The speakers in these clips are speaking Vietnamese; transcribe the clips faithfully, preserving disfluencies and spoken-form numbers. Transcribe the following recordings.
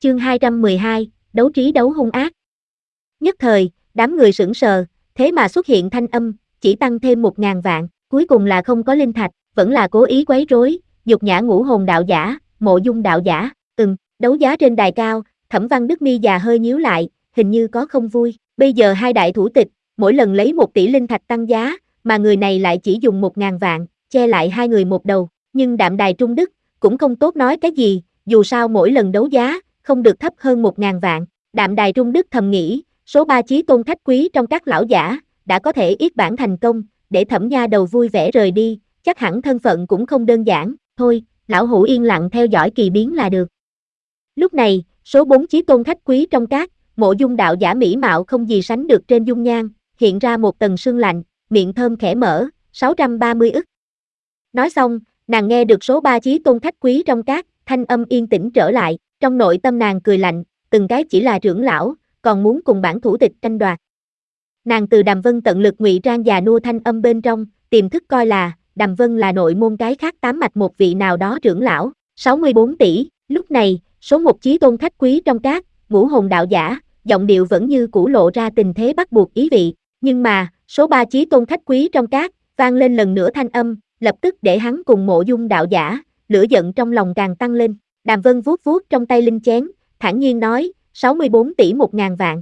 Chương hai trăm mười hai, đấu trí đấu hung ác. Nhất thời, đám người sững sờ, thế mà xuất hiện thanh âm, chỉ tăng thêm một ngàn vạn, cuối cùng là không có linh thạch, vẫn là cố ý quấy rối, nhục nhã Ngũ Hồn đạo giả, Mộ Dung đạo giả, ừm, đấu giá trên đài cao, Thẩm Văn Đức mi già hơi nhíu lại, hình như có không vui, bây giờ hai đại thủ tịch, mỗi lần lấy một tỷ linh thạch tăng giá, mà người này lại chỉ dùng một ngàn vạn, che lại hai người một đầu, nhưng Đạm Đài Trung Đức, cũng không tốt nói cái gì, dù sao mỗi lần đấu giá, không được thấp hơn một ngàn vạn, Đạm Đài Trung Đức thầm nghĩ, số ba chí tôn khách quý trong các lão giả, đã có thể yết bản thành công, để Thẩm nha đầu vui vẻ rời đi, chắc hẳn thân phận cũng không đơn giản, thôi, lão hủ yên lặng theo dõi kỳ biến là được. Lúc này, số bốn chí tôn khách quý trong các, Mộ Dung đạo giả mỹ mạo không gì sánh được trên dung nhan, hiện ra một tầng sương lạnh, miệng thơm khẽ mở, sáu trăm ba mươi ức. Nói xong, nàng nghe được số ba chí tôn khách quý trong các, thanh âm yên tĩnh trở lại, trong nội tâm nàng cười lạnh, từng cái chỉ là trưởng lão, còn muốn cùng bản thủ tịch tranh đoạt. Nàng từ Đàm Vân tận lực ngụy trang già nua thanh âm bên trong, tiềm thức coi là, Đàm Vân là nội môn cái khác tám mạch một vị nào đó trưởng lão, sáu mươi bốn tỷ, lúc này, số một chí tôn khách quý trong các, Ngũ Hồn đạo giả, giọng điệu vẫn như cũ lộ ra tình thế bắt buộc ý vị, nhưng mà, số ba chí tôn khách quý trong các, vang lên lần nữa thanh âm, lập tức để hắn cùng Mộ Dung đạo giả, lửa giận trong lòng càng tăng lên. Đàm Vân vuốt vuốt trong tay linh chén, thản nhiên nói, sáu mươi bốn tỷ một ngàn vạn.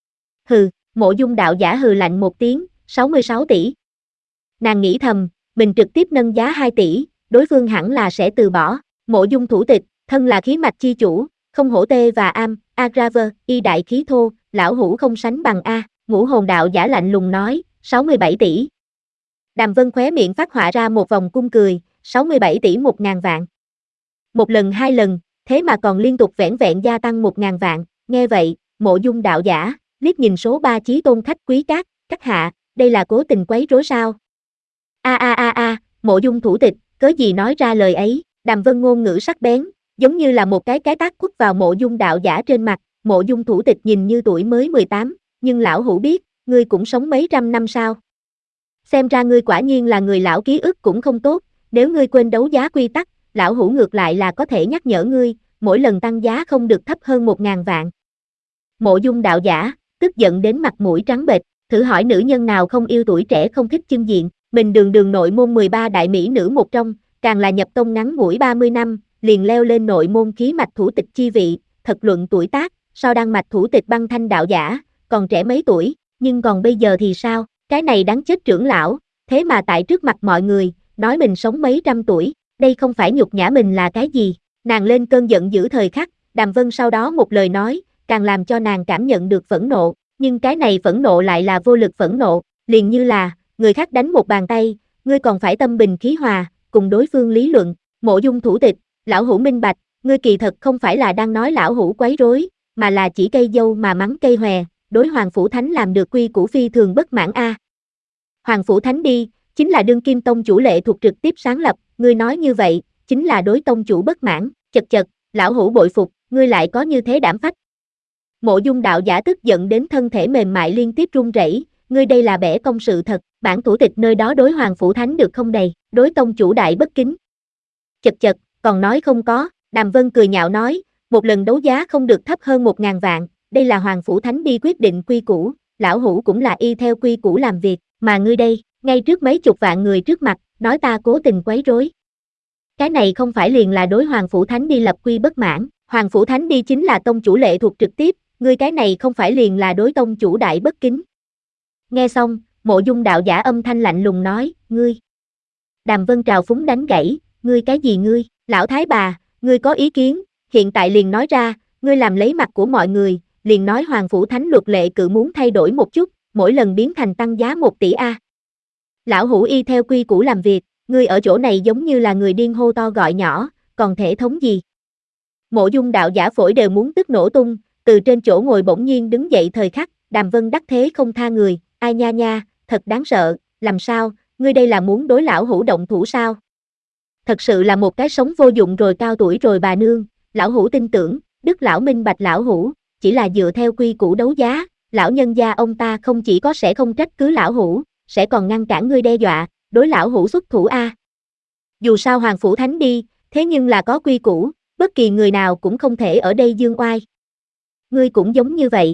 Hừ, Mộ Dung đạo giả hừ lạnh một tiếng, sáu mươi sáu tỷ. Nàng nghĩ thầm, mình trực tiếp nâng giá hai tỷ, đối phương hẳn là sẽ từ bỏ. Mộ Dung thủ tịch, thân là khí mạch chi chủ, không hổ tê và am, Agraver, y đại khí thô, lão hủ không sánh bằng a. Ngũ Hồn đạo giả lạnh lùng nói, sáu mươi bảy tỷ. Đàm Vân khóe miệng phát họa ra một vòng cung cười, sáu mươi bảy tỷ một ngàn vạn. Một lần hai lần, thế mà còn liên tục vẻn vẹn gia tăng một ngàn vạn, nghe vậy, Mộ Dung đạo giả, liếc nhìn số ba chí tôn khách quý các, các hạ, đây là cố tình quấy rối sao? A a a a, Mộ Dung thủ tịch, cớ gì nói ra lời ấy, Đàm Vân ngôn ngữ sắc bén, giống như là một cái cái tát quất vào Mộ Dung đạo giả trên mặt, Mộ Dung thủ tịch nhìn như tuổi mới mười tám, nhưng lão hủ biết, ngươi cũng sống mấy trăm năm sao? Xem ra ngươi quả nhiên là người lão ký ức cũng không tốt, nếu ngươi quên đấu giá quy tắc, lão hủ ngược lại là có thể nhắc nhở ngươi, mỗi lần tăng giá không được thấp hơn một ngàn vạn. Mộ Dung đạo giả, tức giận đến mặt mũi trắng bệch, thử hỏi nữ nhân nào không yêu tuổi trẻ không thích chưng diện, mình đường đường nội môn mười ba đại mỹ nữ một trong, càng là nhập tông ngắn ngủi ba mươi năm, liền leo lên nội môn khí mạch thủ tịch chi vị, thật luận tuổi tác, so đăng mạch thủ tịch Băng Thanh đạo giả, còn trẻ mấy tuổi, nhưng còn bây giờ thì sao, cái này đáng chết trưởng lão, thế mà tại trước mặt mọi người, nói mình sống mấy trăm tuổi, đây không phải nhục nhã mình là cái gì, nàng lên cơn giận dữ thời khắc, Đàm Vân sau đó một lời nói, càng làm cho nàng cảm nhận được phẫn nộ, nhưng cái này phẫn nộ lại là vô lực phẫn nộ, liền như là, người khác đánh một bàn tay, ngươi còn phải tâm bình khí hòa, cùng đối phương lý luận, Mộ Dung thủ tịch, lão hủ minh bạch, ngươi kỳ thật không phải là đang nói lão hủ quấy rối, mà là chỉ cây dâu mà mắng cây hòe, đối Hoàng Phủ Thánh làm được quy củ phi thường bất mãn a. Hoàng Phủ Thánh đi, chính là đương kim tông chủ lệ thuộc trực tiếp sáng lập, ngươi nói như vậy, chính là đối tông chủ bất mãn, chật chật, lão hủ bội phục, ngươi lại có như thế đảm phách. Mộ Dung đạo giả tức giận đến thân thể mềm mại liên tiếp run rẩy, ngươi đây là bẻ công sự thật, bản thủ tịch nơi đó đối Hoàng Phủ Thánh được không đầy, đối tông chủ đại bất kính. Chật chật, còn nói không có, Đàm Vân cười nhạo nói, một lần đấu giá không được thấp hơn một ngàn vạn, đây là Hoàng Phủ Thánh đi quyết định quy củ, lão hủ cũng là y theo quy củ làm việc, mà ngươi đây, ngay trước mấy chục vạn người trước mặt, nói ta cố tình quấy rối. Cái này không phải liền là đối Hoàng Phủ Thánh đi lập quy bất mãn, Hoàng Phủ Thánh đi chính là tông chủ lệ thuộc trực tiếp, ngươi cái này không phải liền là đối tông chủ đại bất kính. Nghe xong, Mộ Dung đạo giả âm thanh lạnh lùng nói, ngươi. Đàm Vân trào phúng đánh gãy, ngươi cái gì ngươi, lão thái bà, ngươi có ý kiến, hiện tại liền nói ra, ngươi làm lấy mặt của mọi người, liền nói Hoàng Phủ Thánh luật lệ cự muốn thay đổi một chút, mỗi lần biến thành tăng giá một tỷ a. Lão hủ y theo quy củ làm việc, ngươi ở chỗ này giống như là người điên hô to gọi nhỏ, còn thể thống gì? Mộ Dung đạo giả phổi đều muốn tức nổ tung, từ trên chỗ ngồi bỗng nhiên đứng dậy thời khắc, Đàm Vân đắc thế không tha người, ai nha nha, thật đáng sợ, làm sao, ngươi đây là muốn đối lão hủ động thủ sao? Thật sự là một cái sống vô dụng rồi cao tuổi rồi bà nương, lão hủ tin tưởng, đức lão minh bạch lão hủ, chỉ là dựa theo quy củ đấu giá, lão nhân gia ông ta không chỉ có sẽ không trách cứ lão hủ, sẽ còn ngăn cản ngươi đe dọa, đối lão hủ xuất thủ a. Dù sao Hoàng Phủ Thánh đi, thế nhưng là có quy củ, Bất kỳ người nào cũng không thể ở đây dương oai. Ngươi cũng giống như vậy.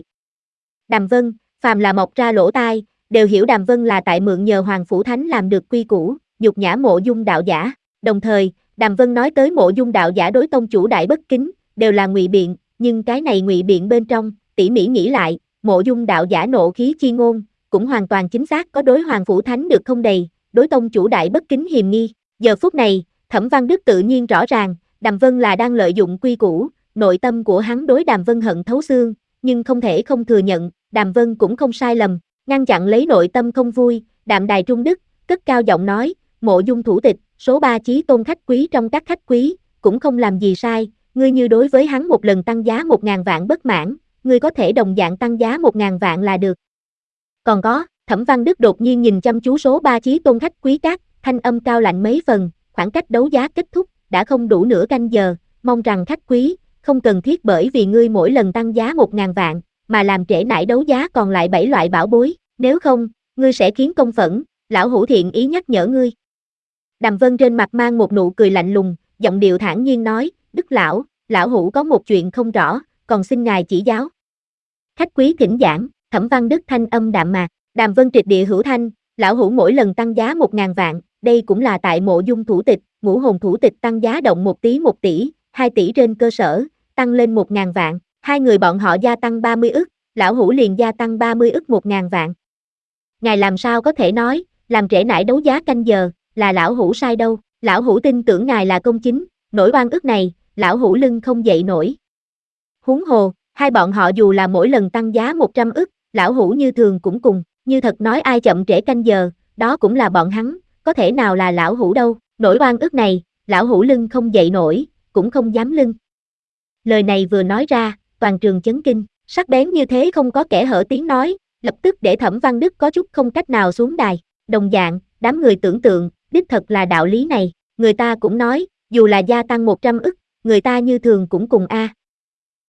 Đàm Vân, phàm là mọc ra lỗ tai, đều hiểu Đàm Vân là tại mượn nhờ Hoàng Phủ Thánh làm được quy củ, nhục nhã Mộ Dung đạo giả. Đồng thời, Đàm Vân nói tới Mộ Dung đạo giả đối tông chủ đại bất kính, đều là ngụy biện, nhưng cái này ngụy biện bên trong, tỉ mỉ nghĩ lại, Mộ Dung đạo giả nộ khí chi ngôn, cũng hoàn toàn chính xác có đối Hoàng Phủ Thánh được không đầy, đối tông chủ đại bất kính hiềm nghi. Giờ phút này, Thẩm Văn Đức tự nhiên rõ ràng, Đàm Vân là đang lợi dụng quy củ, nội tâm của hắn đối Đàm Vân hận thấu xương, nhưng không thể không thừa nhận, Đàm Vân cũng không sai lầm, ngăn chặn lấy nội tâm không vui, Đạm Đài Trung Đức, cất cao giọng nói, Mộ Dung thủ tịch, số ba chí tôn khách quý trong các khách quý, cũng không làm gì sai, ngươi như đối với hắn một lần tăng giá một ngàn vạn bất mãn, ngươi có thể đồng dạng tăng giá một ngàn vạn là được. Còn có, Thẩm Văn Đức đột nhiên nhìn chăm chú số ba chí tôn khách quý các, thanh âm cao lạnh mấy phần, khoảng cách đấu giá kết thúc, đã không đủ nửa canh giờ, mong rằng khách quý, không cần thiết bởi vì ngươi mỗi lần tăng giá một ngàn vạn, mà làm trễ nải đấu giá còn lại bảy loại bảo bối, nếu không, ngươi sẽ khiến công phẫn, lão hữu thiện ý nhắc nhở ngươi. Đàm Vân trên mặt mang một nụ cười lạnh lùng, giọng điệu thản nhiên nói, Đức lão, lão hữu có một chuyện không rõ, còn xin ngài chỉ giáo. Khách quý thỉnh giảng, Thẩm Văn Đức thanh âm đạm mạc, Đàm Vân triệt địa hữu thanh, lão hữu mỗi lần tăng giá một ngàn vạn, đây cũng là tại Mộ Dung thủ tịch, Ngũ Hồn thủ tịch tăng giá động một tí một tỷ, hai tỷ trên cơ sở, tăng lên một ngàn vạn, hai người bọn họ gia tăng ba mươi ức, lão hữu liền gia tăng ba mươi ức một ngàn vạn. Ngài làm sao có thể nói, làm trễ nải đấu giá canh giờ, là lão hữu sai đâu, lão hữu tin tưởng ngài là công chính, nổi oan ức này, lão hữu lưng không dậy nổi. Huống hồ, hai bọn họ dù là mỗi lần tăng giá một trăm ức, lão hữu như thường cũng cùng, như thật nói ai chậm trễ canh giờ, đó cũng là bọn hắn, có thể nào là lão hữu đâu, nổi oan ức này, lão hữu lưng không dậy nổi, cũng không dám lưng. Lời này vừa nói ra, toàn trường chấn kinh, sắc bén như thế không có kẻ hở tiếng nói, lập tức để Thẩm Văn Đức có chút không cách nào xuống đài. Đồng dạng, đám người tưởng tượng, đích thật là đạo lý này, người ta cũng nói, dù là gia tăng một trăm ức, người ta như thường cũng cùng a.